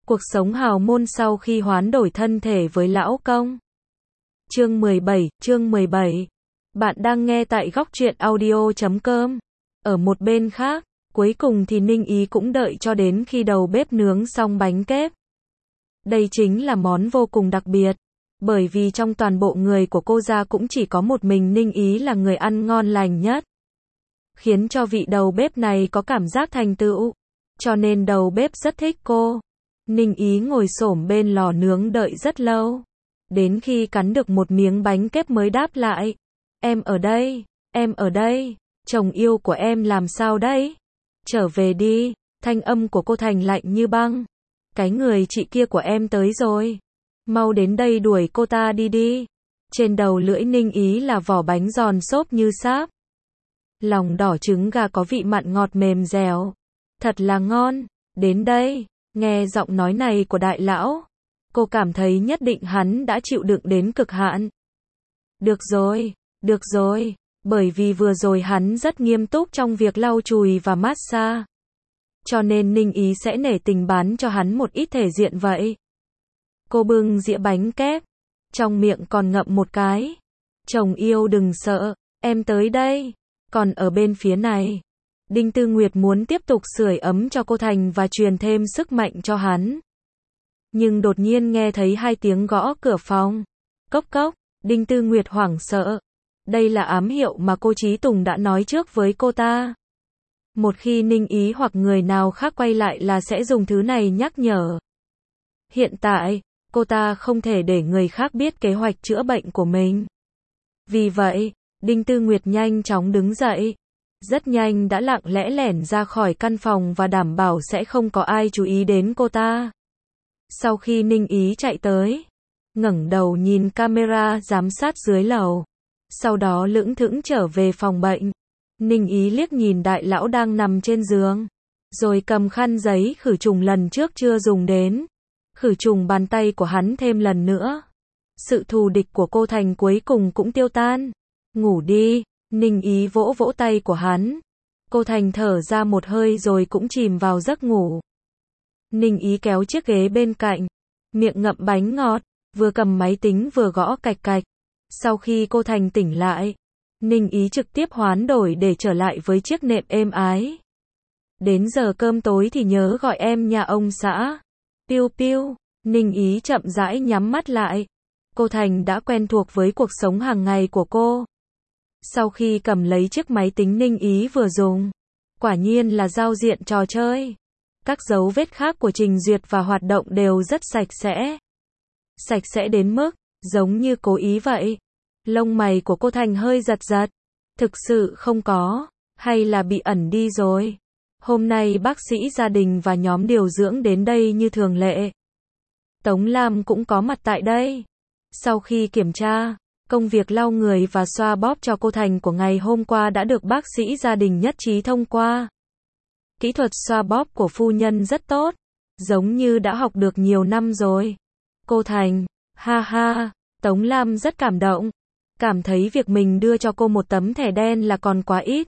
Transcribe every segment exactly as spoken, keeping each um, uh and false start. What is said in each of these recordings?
Cuộc sống hào môn sau khi hoán đổi thân thể với lão công. Chương mười bảy, chương mười bảy. Bạn đang nghe tại góc truyện audio chấm com. Ở một bên khác, cuối cùng thì Ninh Ý cũng đợi cho đến khi đầu bếp nướng xong bánh kép. Đây chính là món vô cùng đặc biệt, bởi vì trong toàn bộ người của cô gia cũng chỉ có một mình Ninh Ý là người ăn ngon lành nhất. Khiến cho vị đầu bếp này có cảm giác thành tựu, cho nên đầu bếp rất thích cô. Ninh Ý ngồi xổm bên lò nướng đợi rất lâu, đến khi cắn được một miếng bánh kép mới đáp lại. Em ở đây, em ở đây, chồng yêu của em làm sao đấy? Trở về đi, thanh âm của cô Thành lạnh như băng. Cái người chị kia của em tới rồi. Mau đến đây đuổi cô ta đi đi. Trên đầu lưỡi Ninh Ý là vỏ bánh giòn xốp như sáp. Lòng đỏ trứng gà có vị mặn ngọt mềm dẻo. Thật là ngon, đến đây. Nghe giọng nói này của đại lão, cô cảm thấy nhất định hắn đã chịu đựng đến cực hạn. Được rồi, được rồi, bởi vì vừa rồi hắn rất nghiêm túc trong việc lau chùi và massage. Cho nên Ninh Ý sẽ nể tình bán cho hắn một ít thể diện vậy. Cô bưng dĩa bánh kép, trong miệng còn ngậm một cái. Chồng yêu đừng sợ, em tới đây. Còn ở bên phía này, Đinh Tư Nguyệt muốn tiếp tục sưởi ấm cho cô Thành và truyền thêm sức mạnh cho hắn. Nhưng đột nhiên nghe thấy hai tiếng gõ cửa phòng. Cốc cốc, Đinh Tư Nguyệt hoảng sợ. Đây là ám hiệu mà cô Chí Tùng đã nói trước với cô ta. Một khi Ninh Ý hoặc người nào khác quay lại là sẽ dùng thứ này nhắc nhở. Hiện tại, cô ta không thể để người khác biết kế hoạch chữa bệnh của mình. Vì vậy, Đinh Tư Nguyệt nhanh chóng đứng dậy. Rất nhanh đã lặng lẽ lẻn ra khỏi căn phòng và đảm bảo sẽ không có ai chú ý đến cô ta. Sau khi Ninh Ý chạy tới, ngẩng đầu nhìn camera giám sát dưới lầu, sau đó lững thững trở về phòng bệnh. Ninh Ý liếc nhìn đại lão đang nằm trên giường, rồi cầm khăn giấy khử trùng lần trước chưa dùng đến, khử trùng bàn tay của hắn thêm lần nữa. Sự thù địch của cô Thành cuối cùng cũng tiêu tan. Ngủ đi. Ninh Ý vỗ vỗ tay của hắn. Cô Thành thở ra một hơi rồi cũng chìm vào giấc ngủ. Ninh Ý kéo chiếc ghế bên cạnh, miệng ngậm bánh ngọt, vừa cầm máy tính vừa gõ cạch cạch. Sau khi cô Thành tỉnh lại, Ninh Ý trực tiếp hoán đổi để trở lại với chiếc nệm êm ái. Đến giờ cơm tối thì nhớ gọi em nhà ông xã. Piu piu, Ninh Ý chậm rãi nhắm mắt lại. Cô Thành đã quen thuộc với cuộc sống hàng ngày của cô. Sau khi cầm lấy chiếc máy tính Ninh Ý vừa dùng, quả nhiên là giao diện trò chơi. Các dấu vết khác của trình duyệt và hoạt động đều rất sạch sẽ. Sạch sẽ đến mức, giống như cố ý vậy. Lông mày của cô Thành hơi giật giật. Thực sự không có, hay là bị ẩn đi rồi. Hôm nay bác sĩ gia đình và nhóm điều dưỡng đến đây như thường lệ. Tống Lam cũng có mặt tại đây. Sau khi kiểm tra, công việc lau người và xoa bóp cho cô Thành của ngày hôm qua đã được bác sĩ gia đình nhất trí thông qua. Kỹ thuật xoa bóp của phu nhân rất tốt, giống như đã học được nhiều năm rồi. Cô Thành, ha ha, Tống Lam rất cảm động, cảm thấy việc mình đưa cho cô một tấm thẻ đen là còn quá ít.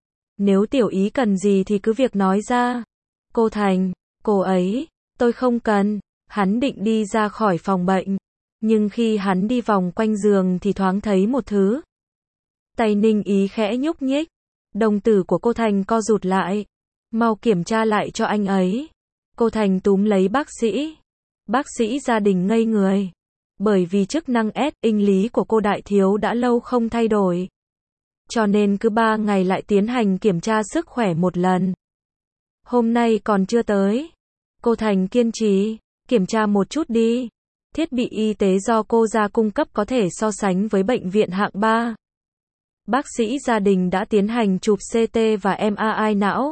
Nếu tiểu ý cần gì thì cứ việc nói ra. Cô Thành, cô ấy, tôi không cần. Hắn định đi ra khỏi phòng bệnh. Nhưng khi hắn đi vòng quanh giường thì thoáng thấy một thứ. Tay Ninh Ý khẽ nhúc nhích. Đồng tử của cô Thành co rụt lại. Mau kiểm tra lại cho anh ấy. Cô Thành túm lấy bác sĩ. Bác sĩ gia đình ngây người. Bởi vì chức năng S inh lý của cô đại thiếu đã lâu không thay đổi. Cho nên cứ ba ngày lại tiến hành kiểm tra sức khỏe một lần. Hôm nay còn chưa tới. Cô Thành kiên trì. Kiểm tra một chút đi. Thiết bị y tế do cô gia cung cấp có thể so sánh với bệnh viện hạng ba. Bác sĩ gia đình đã tiến hành chụp xê tê và em a i não.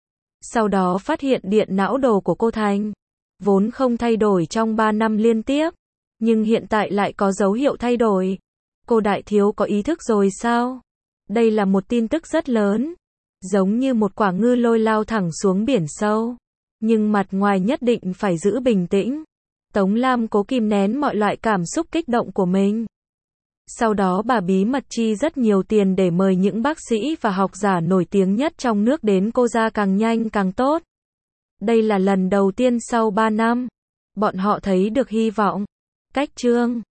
Sau đó phát hiện điện não đồ của cô Thành vốn không thay đổi trong ba năm liên tiếp, nhưng hiện tại lại có dấu hiệu thay đổi. Cô đại thiếu có ý thức rồi sao? Đây là một tin tức rất lớn, giống như một quả ngư lôi lao thẳng xuống biển sâu, nhưng mặt ngoài nhất định phải giữ bình tĩnh. Tống Lam cố kìm nén mọi loại cảm xúc kích động của mình. Sau đó bà bí mật chi rất nhiều tiền để mời những bác sĩ và học giả nổi tiếng nhất trong nước đến cô gia càng nhanh càng tốt. Đây là lần đầu tiên sau ba năm, Bọn họ thấy được hy vọng. Cách chương